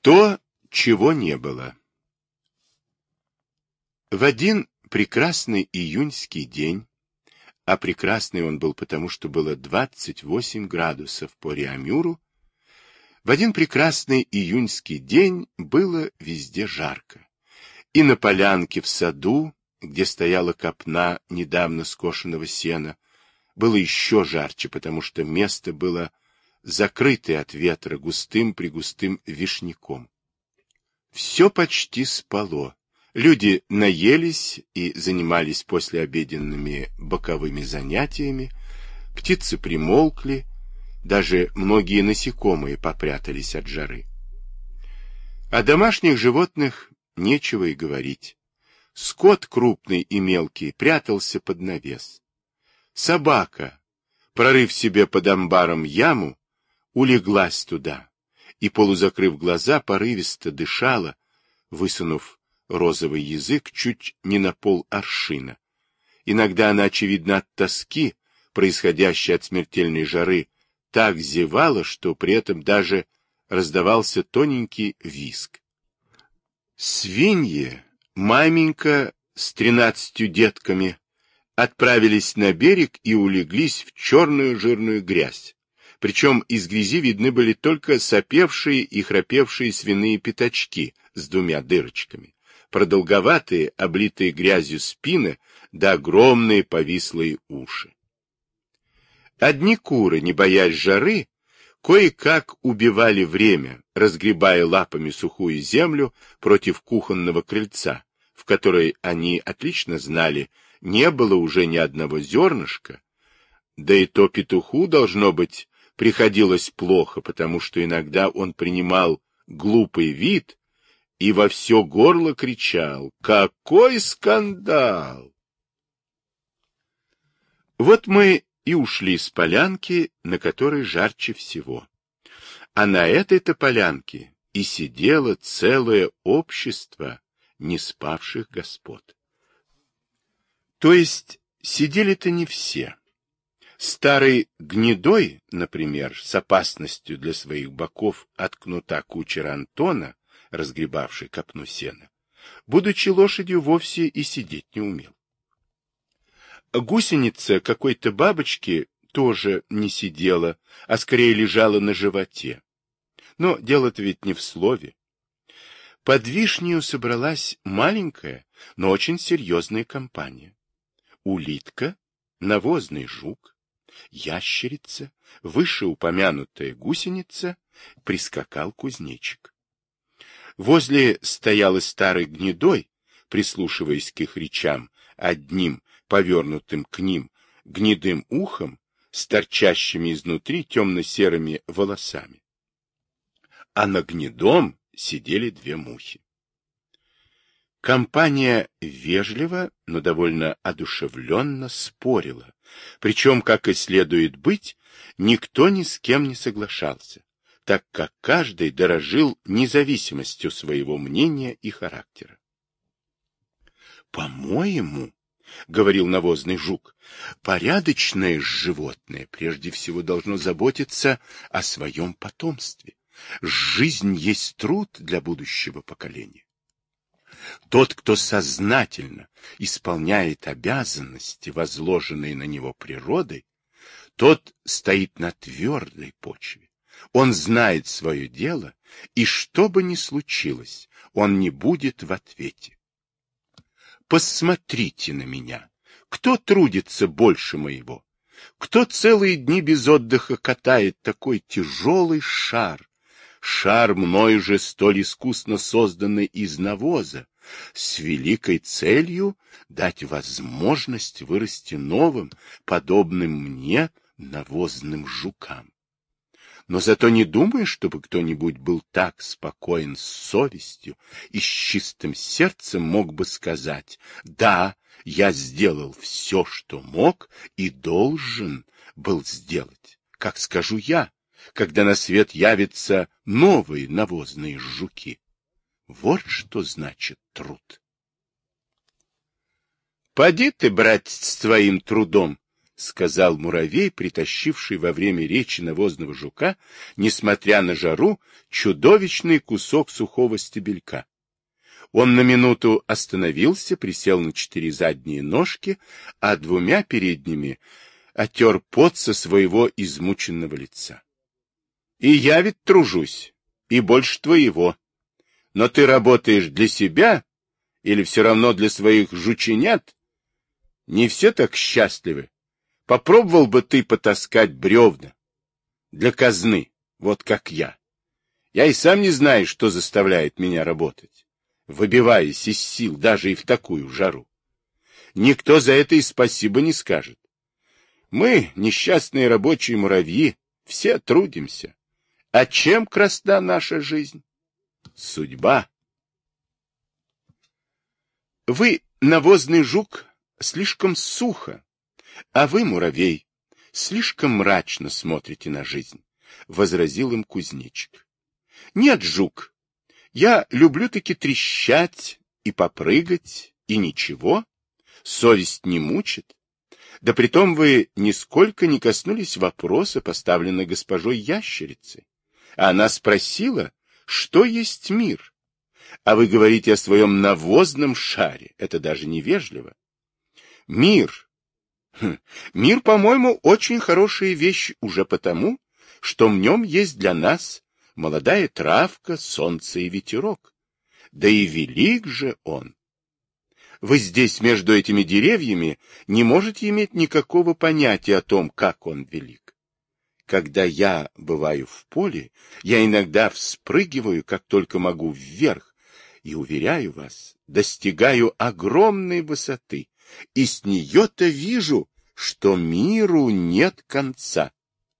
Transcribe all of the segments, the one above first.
То, чего не было. В один прекрасный июньский день, а прекрасный он был потому, что было 28 градусов по Реамюру, в один прекрасный июньский день было везде жарко. И на полянке в саду, где стояла копна недавно скошенного сена, было еще жарче, потому что место было закрытое от ветра густым-пригустым вишняком. Все почти спало. Люди наелись и занимались послеобеденными боковыми занятиями, птицы примолкли, даже многие насекомые попрятались от жары. О домашних животных нечего и говорить. Скот крупный и мелкий прятался под навес. Собака, прорыв себе под амбаром яму, улеглась туда и, полузакрыв глаза, порывисто дышала, высунув розовый язык чуть не на пол-аршина. Иногда она, очевидно, от тоски, происходящей от смертельной жары, так зевала, что при этом даже раздавался тоненький визг. Свиньи, маменька с 13 детками, отправились на берег и улеглись в черную жирную грязь. Причем из грязи видны были только сопевшие и храпевшие свиные пятачки с 2 дырочками, продолговатые, облитые грязью спины, да огромные повислые уши. Одни куры, не боясь жары, кое-как убивали время, разгребая лапами сухую землю против кухонного крыльца, в которой они отлично знали, не было уже ни одного зернышка, да и то петуху, должно быть, приходилось плохо, потому что иногда он принимал глупый вид и во все горло кричал: «Какой скандал!» Вот мы и ушли с полянки, на которой жарче всего. А на этой-то полянке и сидело целое общество неспавших господ. То есть сидели-то не все. Старый Гнедой, например, с опасностью для своих боков от кнута кучера Антона, разгребавший копну сена, будучи лошадью, вовсе и сидеть не умел. Гусеница какой-то бабочки тоже не сидела, а скорее лежала на животе. Но дело-то ведь не в слове. Под вишнею собралась маленькая, но очень серьезная компания. Улитка, навозный жук, ящерица, вышеупомянутая гусеница, прискакал кузнечик. Возле стоял и старый Гнедой, прислушиваясь к их речам, одним повернутым к ним гнедым ухом с торчащими изнутри темно-серыми волосами. А на Гнедом сидели 2 мухи. Компания вежливо, но довольно одушевленно спорила, причем, как и следует быть, никто ни с кем не соглашался, так как каждый дорожил независимостью своего мнения и характера. «По-моему, — говорил навозный жук, — порядочное животное прежде всего должно заботиться о своем потомстве. Жизнь есть труд для будущего поколения. Тот, кто сознательно исполняет обязанности, возложенные на него природой, тот стоит на твердой почве. Он знает свое дело, и что бы ни случилось, он не будет в ответе. Посмотрите на меня. Кто трудится больше моего? Кто целые дни без отдыха катает такой тяжелый шар? Шар, мною же столь искусно созданный из навоза, с великой целью дать возможность вырасти новым, подобным мне, навозным жукам. Но зато не думаю, чтобы кто-нибудь был так спокоен с совестью и с чистым сердцем мог бы сказать: да, я сделал все, что мог и должен был сделать, как скажу я, когда на свет явятся новые навозные жуки. Вот что значит труд. — Поди ты, братец, с твоим трудом, сказал муравей, притащивший во время речи навозного жука, несмотря на жару, чудовищный кусок сухого стебелька. Он на минуту остановился, присел на 4 задние ножки, а 2 передними отер пот со своего измученного лица. — И я ведь тружусь, и больше твоего. Но ты работаешь для себя или все равно для своих жученят? Не все так счастливы. Попробовал бы ты потаскать бревна для казны, вот как я. Я и сам не знаю, что заставляет меня работать, выбиваясь из сил даже и в такую жару. Никто за это и спасибо не скажет. Мы, несчастные рабочие муравьи, все трудимся. А чем красна наша жизнь? Судьба. Вы, навозный жук, слишком сухо, а вы, муравей, слишком мрачно смотрите на жизнь, — возразил им кузнечик. Нет, жук, я люблю-таки трещать и попрыгать, и ничего, совесть не мучит. Да притом вы нисколько не коснулись вопроса, поставленного госпожой ящерицей. Она спросила, что есть мир. А вы говорите о своем навозном шаре. Это даже невежливо. Мир. Мир, по-моему, очень хорошая вещь уже потому, что в нем есть для нас молодая травка, солнце и ветерок. Да и велик же он. Вы здесь, между этими деревьями, не можете иметь никакого понятия о том, как он велик. Когда я бываю в поле, я иногда вспрыгиваю, как только могу, вверх, и, уверяю вас, достигаю огромной высоты, и с нее-то вижу, что миру нет конца.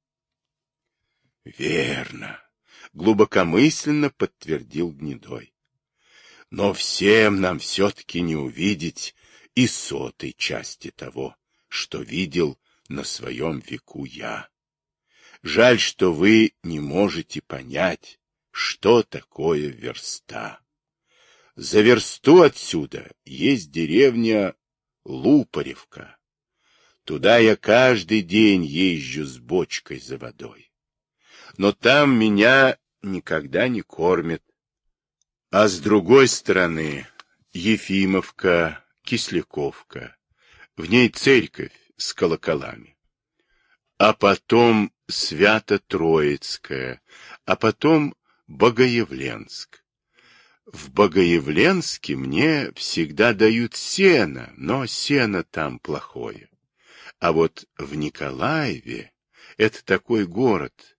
Верно, глубокомысленно подтвердил Гнедой. Но всем нам все-таки не увидеть и 100-й части того, что видел на своем веку я. Жаль, что вы не можете понять, что такое верста. За версту отсюда есть деревня Лупаревка. Туда я каждый день езжу с бочкой за водой. Но там меня никогда не кормят. А с другой стороны Ефимовка, Кисляковка. В ней церковь с колоколами. А потом Свято-Троицкая, а потом Богоявленск. В Богоявленске мне всегда дают сено, но сено там плохое. А вот в Николаеве, это такой город,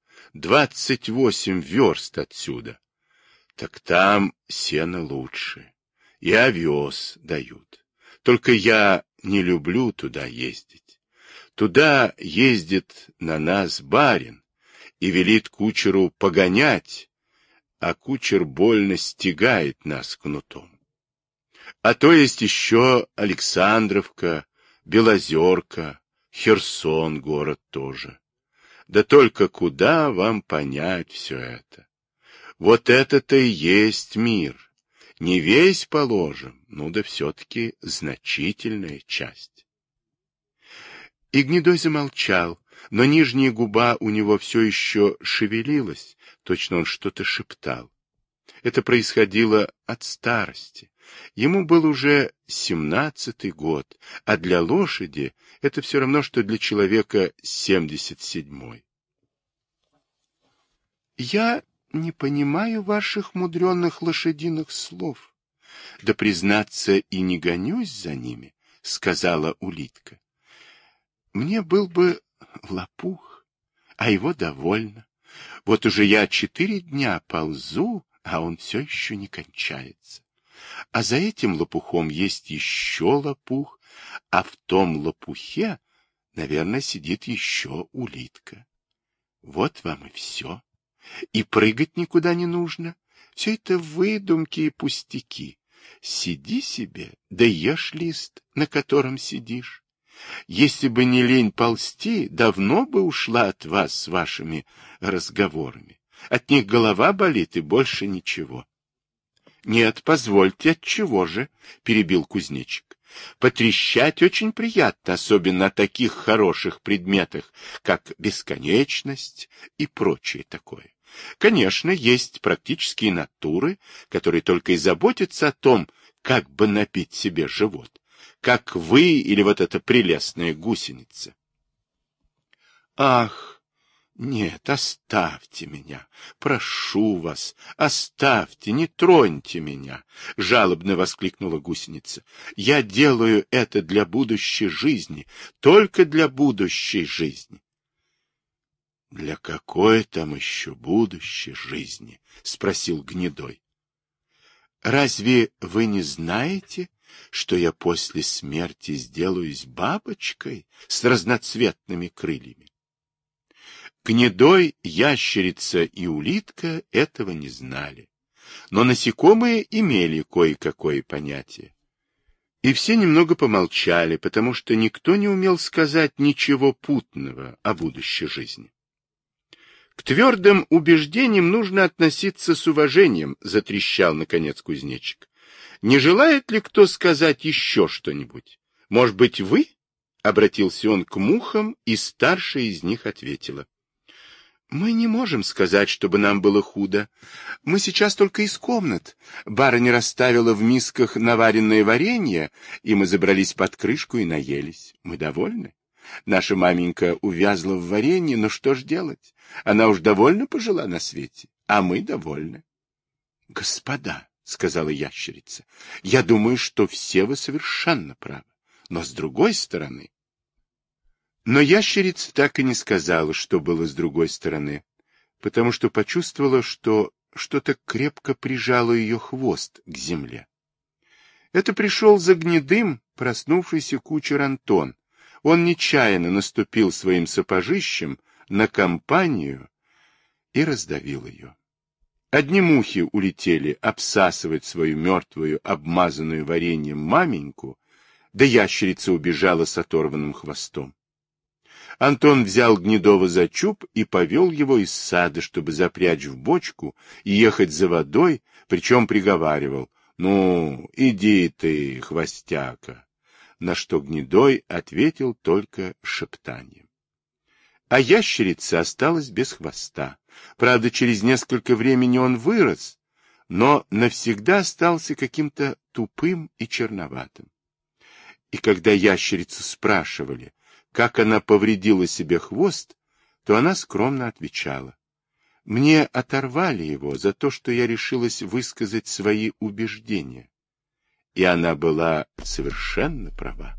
28 верст отсюда, так там сено лучше, и овес дают. Только я не люблю туда ездить. Туда ездит на нас барин и велит кучеру погонять, а кучер больно стегает нас кнутом. А то есть еще Александровка, Белозерка, Херсон город тоже. Да только куда вам понять все это? Вот это-то и есть мир. Не весь положим, ну да все-таки значительная часть. И Гнедой замолчал, но нижняя губа у него все еще шевелилась, точно он что-то шептал. Это происходило от старости. Ему был уже 17-й год, а для лошади это все равно, что для человека 77-й. Я не понимаю ваших мудреных лошадиных слов. Да, признаться, и не гонюсь за ними, — сказала улитка. Мне был бы лопух, а его довольно. Вот уже я 4 дня ползу, а он все еще не кончается. А за этим лопухом есть еще лопух, а в том лопухе, наверное, сидит еще улитка. Вот вам и все. И прыгать никуда не нужно. Все это выдумки и пустяки. Сиди себе, да ешь лист, на котором сидишь. Если бы не лень ползти, давно бы ушла от вас с вашими разговорами. От них голова болит и больше ничего. — Нет, позвольте, отчего же? — перебил кузнечик. Потрещать очень приятно, особенно о таких хороших предметах, как бесконечность и прочее такое. Конечно, есть практические натуры, которые только и заботятся о том, как бы напить себе живот, как вы или вот эта прелестная гусеница. Ах! Нет, оставьте меня, прошу вас, оставьте, не троньте меня, — жалобно воскликнула гусеница. Я делаю это для будущей жизни, только для будущей жизни. Для какой там еще будущей жизни? — спросил Гнедой. Разве вы не знаете, что я после смерти сделаюсь бабочкой с разноцветными крыльями? Гнедой, ящерица и улитка этого не знали, но насекомые имели кое-какое понятие. И все немного помолчали, потому что никто не умел сказать ничего путного о будущей жизни. К твердым убеждениям нужно относиться с уважением, затрещал наконец кузнечик. Не желает ли кто сказать еще что-нибудь? Может быть, вы? Обратился он к мухам, и старшая из них ответила. Мы не можем сказать, чтобы нам было худо. Мы сейчас только из комнат. Барыня расставила в мисках наваренное варенье, и мы забрались под крышку и наелись. Мы довольны. Наша маменька увязла в варенье, но что ж делать? Она уж довольно пожила на свете, а мы довольны. — Господа, — сказала ящерица, — я думаю, что все вы совершенно правы. Но с другой стороны... Но ящерица так и не сказала, что было с другой стороны, потому что почувствовала, что что-то крепко прижало ее хвост к земле. Это пришел за Гнедым проснувшийся кучер Антон. Он нечаянно наступил своим сапожищем на компанию и раздавил ее. Одни мухи улетели обсасывать свою мертвую, обмазанную вареньем маменьку, да ящерица убежала с оторванным хвостом. Антон взял Гнедого за чуб и повел его из сада, чтобы запрячь в бочку и ехать за водой, причем приговаривал: «Ну, иди ты, хвостяка», на что Гнедой ответил только шептанием. А ящерица осталась без хвоста. Правда, через несколько времени он вырос, но навсегда остался каким-то тупым и черноватым. И когда ящерицу спрашивали, как она повредила себе хвост, то она скромно отвечала: «Мне оторвали его за то, что я решилась высказать свои убеждения». И она была совершенно права.